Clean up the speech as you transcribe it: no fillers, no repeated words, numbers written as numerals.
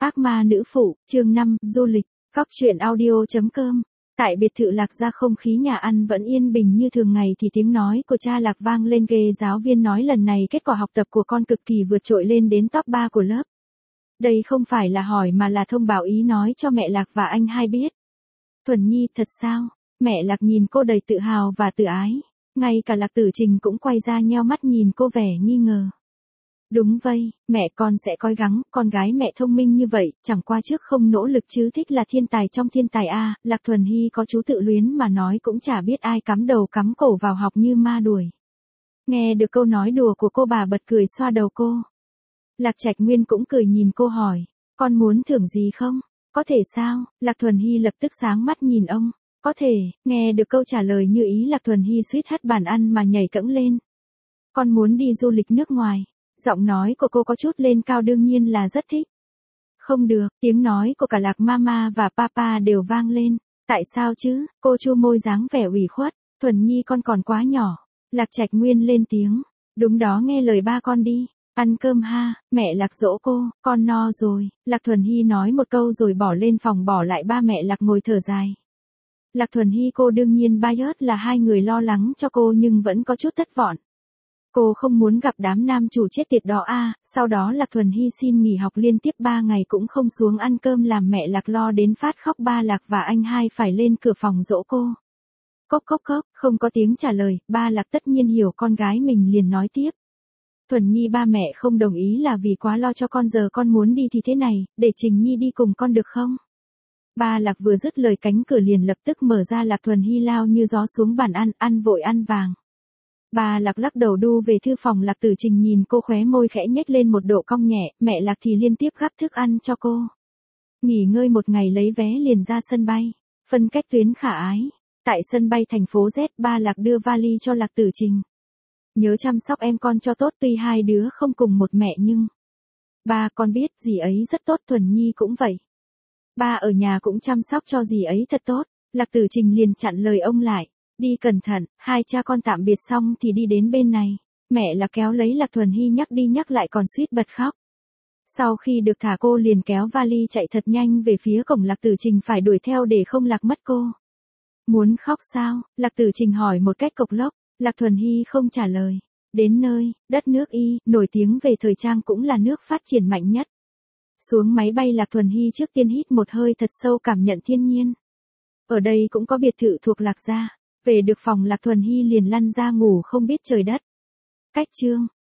Ác ma nữ phụ, chương 5, du lịch, Cóc truyện audio.com. Tại biệt thự Lạc Gia không khí nhà ăn vẫn yên bình như thường ngày thì tiếng nói của cha Lạc vang lên ghê giáo viên nói lần này kết quả học tập của con cực kỳ vượt trội lên đến top 3 của lớp. Đây không phải là hỏi mà là thông báo ý nói cho mẹ Lạc và anh hai biết. Thuần Nhi thật sao? Mẹ Lạc nhìn cô đầy tự hào và tự ái. Ngay cả Lạc Tử Trình cũng quay ra nheo mắt nhìn cô vẻ nghi ngờ. Đúng vậy, mẹ con sẽ cố gắng, con gái mẹ thông minh như vậy, chẳng qua trước không nỗ lực chứ thích là thiên tài trong thiên tài a. Lạc Thuần Hy có chú tự luyến mà nói cũng chả biết ai cắm đầu cắm cổ vào học như ma đuổi. Nghe được câu nói đùa của cô bà bật cười xoa đầu cô. Lạc Trạch Nguyên cũng cười nhìn cô hỏi, con muốn thưởng gì không? Có thể sao? Lạc Thuần Hy lập tức sáng mắt nhìn ông. Có thể, nghe được câu trả lời như ý Lạc Thuần Hy suýt hất bàn ăn mà nhảy cẫng lên. Con muốn đi du lịch nước ngoài. Giọng nói của cô có chút lên cao đương nhiên là rất thích. Không được, tiếng nói của cả Lạc Mama và Papa đều vang lên. Tại sao chứ? Cô chu môi dáng vẻ ủy khuất. Thuần Nhi con còn quá nhỏ. Lạc Trạch Nguyên lên tiếng. Đúng đó nghe lời ba con đi. Ăn cơm ha, mẹ Lạc dỗ cô, con no rồi. Lạc Thuần Hy nói một câu rồi bỏ lên phòng bỏ lại ba mẹ Lạc ngồi thở dài. Lạc Thuần Hy cô đương nhiên bias là hai người lo lắng cho cô nhưng vẫn có chút thất vọng. Cô không muốn gặp đám nam chủ chết tiệt đó sau đó Lạc Thuần Hy xin nghỉ học liên tiếp 3 ngày cũng không xuống ăn cơm làm mẹ Lạc lo đến phát khóc ba Lạc và anh hai phải lên cửa phòng dỗ cô. Cốc cốc cốc, không có tiếng trả lời, ba Lạc tất nhiên hiểu con gái mình liền nói tiếp. Thuần Nhi ba mẹ không đồng ý là vì quá lo cho con giờ con muốn đi thì thế này, để Trình Nhi đi cùng con được không? Ba Lạc vừa dứt lời cánh cửa liền lập tức mở ra Lạc Thuần Hy lao như gió xuống bàn ăn vội ăn vàng. Bà Lạc lắc đầu đu về thư phòng Lạc Tử Trình nhìn cô khóe môi khẽ nhếch lên một độ cong nhẹ, mẹ Lạc thì liên tiếp gắp thức ăn cho cô. Nghỉ ngơi một ngày lấy vé liền ra sân bay, phân cách tuyến khả ái. Tại sân bay thành phố Z ba Lạc đưa vali cho Lạc Tử Trình. Nhớ chăm sóc em con cho tốt tuy hai đứa không cùng một mẹ nhưng. Ba con biết dì ấy rất tốt Thuần Nhi cũng vậy. Ba ở nhà cũng chăm sóc cho dì ấy thật tốt, Lạc Tử Trình liền chặn lời ông lại. Đi cẩn thận, hai cha con tạm biệt xong thì đi đến bên này. Mẹ Lạc kéo lấy Lạc Thuần Hy nhắc đi nhắc lại còn suýt bật khóc. Sau khi được thả cô liền kéo vali chạy thật nhanh về phía cổng Lạc Tử Trình phải đuổi theo để không lạc mất cô. Muốn khóc sao? Lạc Tử Trình hỏi một cách cộc lốc. Lạc Thuần Hy không trả lời. Đến nơi, đất nước Y, nổi tiếng về thời trang cũng là nước phát triển mạnh nhất. Xuống máy bay Lạc Thuần Hy trước tiên hít một hơi thật sâu cảm nhận thiên nhiên. Ở đây cũng có biệt thự thuộc Lạc Gia. Về được phòng Lạc Thuần Hy liền lăn ra ngủ không biết trời đất. Cách chương